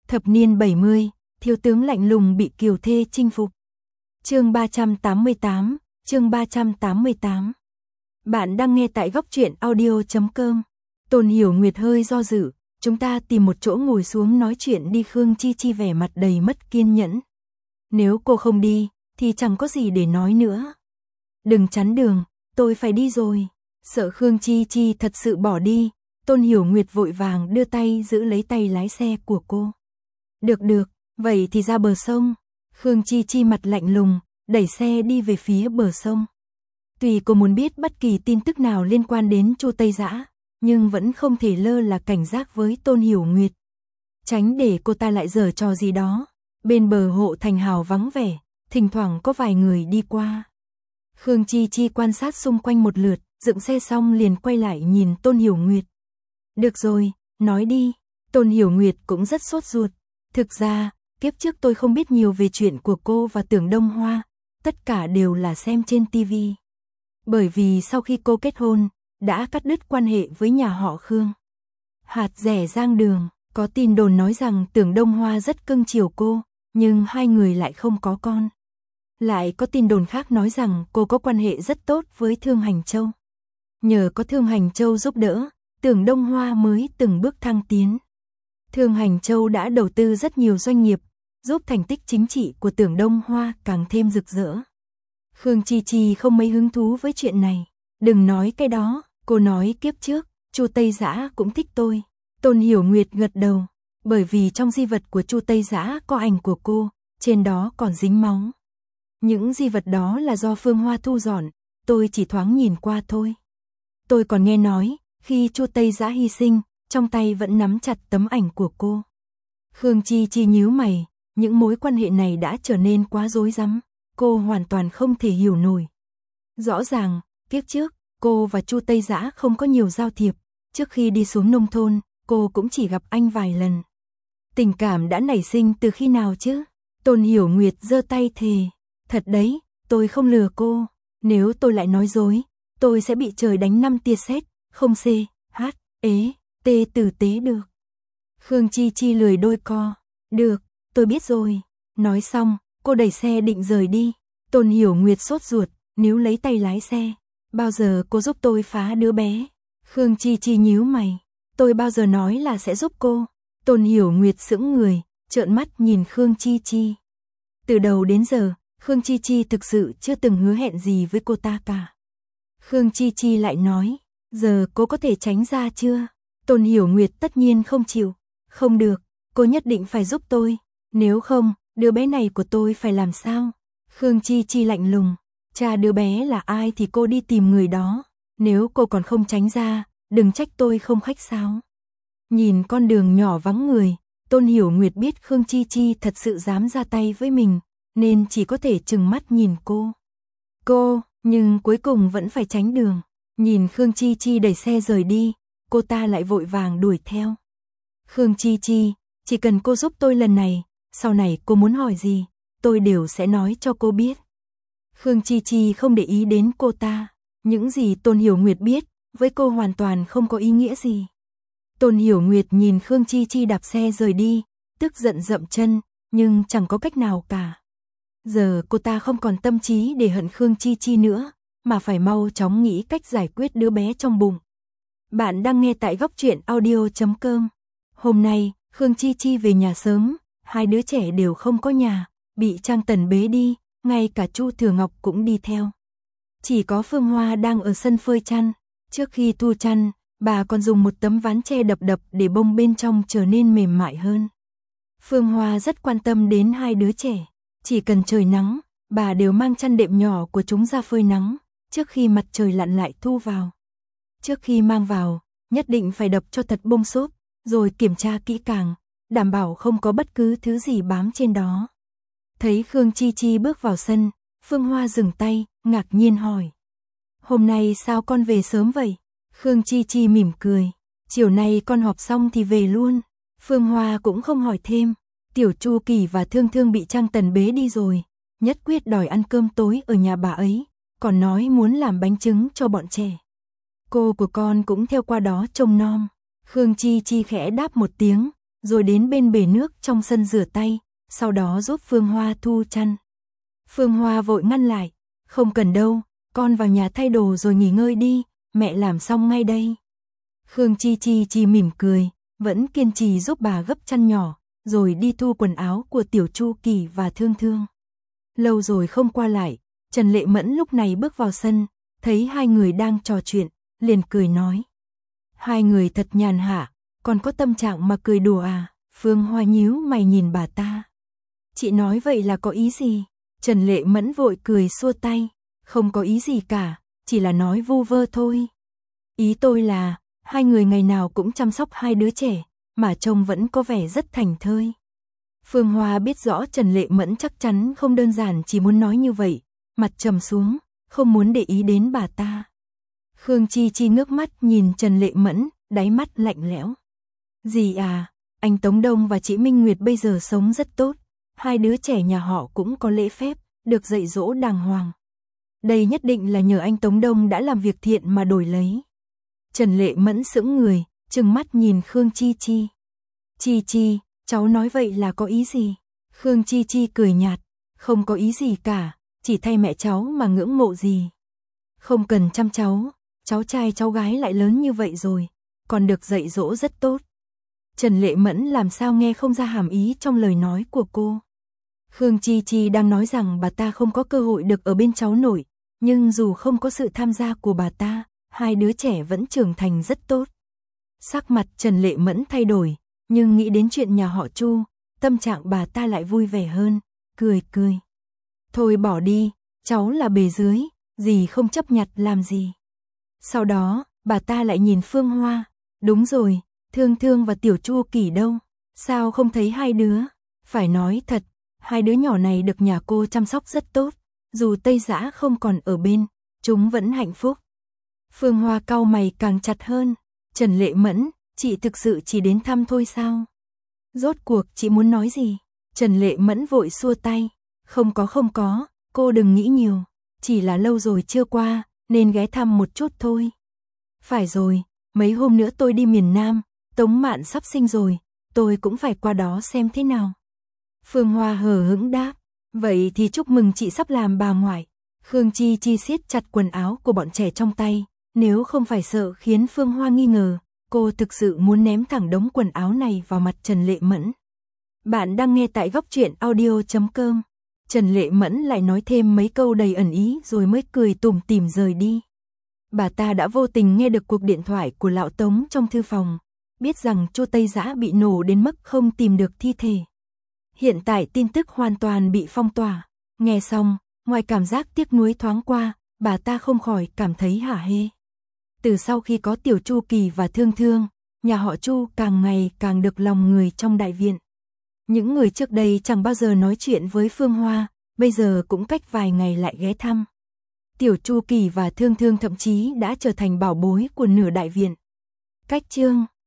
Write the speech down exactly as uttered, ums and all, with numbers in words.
Thập niên bảy mươi, thiếu tướng lạnh lùng bị kiều thê chinh phục. Chương ba trăm tám mươi tám, chương ba trăm tám mươi tám. Bạn đang nghe tại góc truyện audio chấm com. Tôn Hiểu Nguyệt hơi do dự, chúng ta tìm một chỗ ngồi xuống nói chuyện đi. Khương Chi Chi vẻ mặt đầy mất kiên nhẫn. Nếu cô không đi, thì chẳng có gì để nói nữa. Đừng chắn đường, tôi phải đi rồi. Sợ Khương Chi Chi thật sự bỏ đi, Tôn Hiểu Nguyệt vội vàng đưa tay giữ lấy tay lái xe của cô. Được được, vậy thì ra bờ sông. Khương Chi Chi mặt lạnh lùng, đẩy xe đi về phía bờ sông. Tuy cô muốn biết bất kỳ tin tức nào liên quan đến Chu Tây Dã, nhưng vẫn không thể lơ là cảnh giác với Tôn Hiểu Nguyệt. Tránh để cô ta lại giở trò gì đó. Bên bờ hộ thành hào vắng vẻ, thỉnh thoảng có vài người đi qua. Khương Chi Chi quan sát xung quanh một lượt, dựng xe xong liền quay lại nhìn Tôn Hiểu Nguyệt. Được rồi, nói đi. Tôn Hiểu Nguyệt cũng rất sốt ruột. Thực ra, kiếp trước tôi không biết nhiều về chuyện của cô và Tưởng Đông Hoa, tất cả đều là xem trên ti vi. Bởi vì sau khi cô kết hôn, đã cắt đứt quan hệ với nhà họ Khương. Hạt rẻ Giang Đường, có tin đồn nói rằng Tưởng Đông Hoa rất cưng chiều cô, nhưng hai người lại không có con. Lại có tin đồn khác nói rằng cô có quan hệ rất tốt với Thương Hành Châu. Nhờ có Thương Hành Châu giúp đỡ, Tưởng Đông Hoa mới từng bước thăng tiến. Thương Hành Châu đã đầu tư rất nhiều doanh nghiệp, giúp thành tích chính trị của Tưởng Đông Hoa càng thêm rực rỡ. Khương Chi Chi không mấy hứng thú với chuyện này. Đừng nói cái đó, cô nói kiếp trước, Chu Tây Dã cũng thích tôi. Tôn Hiểu Nguyệt gật đầu, bởi vì trong di vật của Chu Tây Dã có ảnh của cô, trên đó còn dính máu. Những di vật đó là do Phương Hoa thu dọn, tôi chỉ thoáng nhìn qua thôi. Tôi còn nghe nói, khi Chu Tây Dã hy sinh, trong tay vẫn nắm chặt tấm ảnh của cô. Khương Chi Chi nhíu mày, những mối quan hệ này đã trở nên quá rối rắm, cô hoàn toàn không thể hiểu nổi. Rõ ràng, kiếp trước, cô và Chu Tây Dã không có nhiều giao thiệp, trước khi đi xuống nông thôn, cô cũng chỉ gặp anh vài lần. Tình cảm đã nảy sinh từ khi nào chứ? Tôn Hiểu Nguyệt giơ tay thề, thật đấy, tôi không lừa cô, nếu tôi lại nói dối, tôi sẽ bị trời đánh năm tia sét, không c, h, ế, t tử tế được. Khương Chi Chi lười đôi co, được, tôi biết rồi. Nói xong, cô đẩy xe định rời đi. Tôn Hiểu Nguyệt sốt ruột, níu lấy tay lái xe. Bao giờ cô giúp tôi phá đứa bé? Khương Chi Chi nhíu mày, tôi bao giờ nói là sẽ giúp cô? Tôn Hiểu Nguyệt sững người, trợn mắt nhìn Khương Chi Chi. Từ đầu đến giờ, Khương Chi Chi thực sự chưa từng hứa hẹn gì với cô ta cả. Khương Chi Chi lại nói, giờ cô có thể tránh ra chưa? Tôn Hiểu Nguyệt tất nhiên không chịu. Không được, cô nhất định phải giúp tôi. Nếu không, đứa bé này của tôi phải làm sao? Khương Chi Chi lạnh lùng, cha đứa bé là ai thì cô đi tìm người đó. Nếu cô còn không tránh ra, đừng trách tôi không khách sáo. Nhìn con đường nhỏ vắng người, Tôn Hiểu Nguyệt biết Khương Chi Chi thật sự dám ra tay với mình, nên chỉ có thể trừng mắt nhìn cô. Cô, nhưng cuối cùng vẫn phải tránh đường. Nhìn Khương Chi Chi đẩy xe rời đi, cô ta lại vội vàng đuổi theo. Khương Chi Chi, chỉ cần cô giúp tôi lần này, sau này cô muốn hỏi gì, tôi đều sẽ nói cho cô biết. Khương Chi Chi không để ý đến cô ta, những gì Tôn Hiểu Nguyệt biết, với cô hoàn toàn không có ý nghĩa gì. Tôn Hiểu Nguyệt nhìn Khương Chi Chi đạp xe rời đi, tức giận dậm chân, nhưng chẳng có cách nào cả. Giờ cô ta không còn tâm trí để hận Khương Chi Chi nữa, mà phải mau chóng nghĩ cách giải quyết đứa bé trong bụng. Bạn đang nghe tại góc truyện audio chấm com. Hôm nay, Khương Chi Chi về nhà sớm, hai đứa trẻ đều không có nhà, bị Trang Tần bế đi, ngay cả Chu Thừa Ngọc cũng đi theo. Chỉ có Phương Hoa đang ở sân phơi chăn, trước khi thu chăn, bà còn dùng một tấm ván tre đập đập để bông bên trong trở nên mềm mại hơn. Phương Hoa rất quan tâm đến hai đứa trẻ, chỉ cần trời nắng, bà đều mang chăn đệm nhỏ của chúng ra phơi nắng, trước khi mặt trời lặn lại thu vào. Trước khi mang vào, nhất định phải đập cho thật bông xốp, rồi kiểm tra kỹ càng, đảm bảo không có bất cứ thứ gì bám trên đó. Thấy Khương Chi Chi bước vào sân, Phương Hoa dừng tay, ngạc nhiên hỏi. Hôm nay sao con về sớm vậy? Khương Chi Chi mỉm cười, chiều nay con họp xong thì về luôn. Phương Hoa cũng không hỏi thêm, Tiểu Chu Kỳ và Thương Thương bị Trang Tần bế đi rồi, nhất quyết đòi ăn cơm tối ở nhà bà ấy, còn nói muốn làm bánh trứng cho bọn trẻ. Cô của con cũng theo qua đó trông nom. Khương Chi Chi khẽ đáp một tiếng, rồi đến bên bể nước trong sân rửa tay, sau đó giúp Phương Hoa thu chăn. Phương Hoa vội ngăn lại, không cần đâu, con vào nhà thay đồ rồi nghỉ ngơi đi, mẹ làm xong ngay đây. Khương Chi Chi chỉ mỉm cười, vẫn kiên trì giúp bà gấp chăn nhỏ, rồi đi thu quần áo của Tiểu Chu Kỳ và Thương Thương. Lâu rồi không qua lại, Trần Lệ Mẫn lúc này bước vào sân, thấy hai người đang trò chuyện, liền cười nói. Hai người thật nhàn hạ, còn có tâm trạng mà cười đùa à? Phương Hoa nhíu mày nhìn bà ta. Chị nói vậy là có ý gì? Trần Lệ Mẫn vội cười xua tay, không có ý gì cả, chỉ là nói vu vơ thôi. Ý tôi là, hai người ngày nào cũng chăm sóc hai đứa trẻ, mà trông vẫn có vẻ rất thành thơi. Phương Hoa biết rõ Trần Lệ Mẫn chắc chắn không đơn giản chỉ muốn nói như vậy, mặt trầm xuống, không muốn để ý đến bà ta. Khương Chi Chi ngước mắt nhìn Trần Lệ Mẫn, đáy mắt lạnh lẽo. Gì à, anh Tống Đông và chị Minh Nguyệt bây giờ sống rất tốt, hai đứa trẻ nhà họ cũng có lễ phép, được dạy dỗ đàng hoàng. Đây nhất định là nhờ anh Tống Đông đã làm việc thiện mà đổi lấy. Trần Lệ Mẫn sững người, trừng mắt nhìn Khương Chi Chi. Chi Chi, cháu nói vậy là có ý gì? Khương Chi Chi cười nhạt, không có ý gì cả, chỉ thay mẹ cháu mà ngưỡng mộ gì. Không cần chăm cháu, cháu trai cháu gái lại lớn như vậy rồi, còn được dạy dỗ rất tốt. Trần Lệ Mẫn làm sao nghe không ra hàm ý trong lời nói của cô. Khương Chi Chi đang nói rằng bà ta không có cơ hội được ở bên cháu nội, nhưng dù không có sự tham gia của bà ta, hai đứa trẻ vẫn trưởng thành rất tốt. Sắc mặt Trần Lệ Mẫn thay đổi, nhưng nghĩ đến chuyện nhà họ Chu, tâm trạng bà ta lại vui vẻ hơn, cười cười. Thôi bỏ đi, cháu là bề dưới, dì không chấp nhặt làm gì. Sau đó, bà ta lại nhìn Phương Hoa, đúng rồi, Thương Thương và Tiểu Chu Kỳ đâu, sao không thấy hai đứa? Phải nói thật, hai đứa nhỏ này được nhà cô chăm sóc rất tốt, dù Tây Dã không còn ở bên, chúng vẫn hạnh phúc. Phương Hoa cau mày càng chặt hơn, Trần Lệ Mẫn, chị thực sự chỉ đến thăm thôi sao? Rốt cuộc chị muốn nói gì? Trần Lệ Mẫn vội xua tay, không có không có, cô đừng nghĩ nhiều, chỉ là lâu rồi chưa qua, nên ghé thăm một chút thôi. Phải rồi, mấy hôm nữa tôi đi miền Nam, Tống Mạn sắp sinh rồi, tôi cũng phải qua đó xem thế nào. Phương Hoa hờ hững đáp, vậy thì chúc mừng chị sắp làm bà ngoại. Khương Chi Chi siết chặt quần áo của bọn trẻ trong tay, nếu không phải sợ khiến Phương Hoa nghi ngờ, cô thực sự muốn ném thẳng đống quần áo này vào mặt Trần Lệ Mẫn. Bạn đang nghe tại góc truyện audio chấm com. Trần Lệ Mẫn lại nói thêm mấy câu đầy ẩn ý rồi mới cười tủm tỉm rời đi. Bà ta đã vô tình nghe được cuộc điện thoại của lão Tống trong thư phòng, biết rằng Chu Tây Dã bị nổ đến mức không tìm được thi thể. Hiện tại tin tức hoàn toàn bị phong tỏa, nghe xong, ngoài cảm giác tiếc nuối thoáng qua, bà ta không khỏi cảm thấy hả hê. Từ sau khi có Tiểu Chu Kỳ và Thương Thương, nhà họ Chu càng ngày càng được lòng người trong đại viện. Những người trước đây chẳng bao giờ nói chuyện với Phương Hoa, bây giờ cũng cách vài ngày lại ghé thăm. Tiểu Chu Kỳ và Thương Thương thậm chí đã trở thành bảo bối của nửa đại viện. Cách chương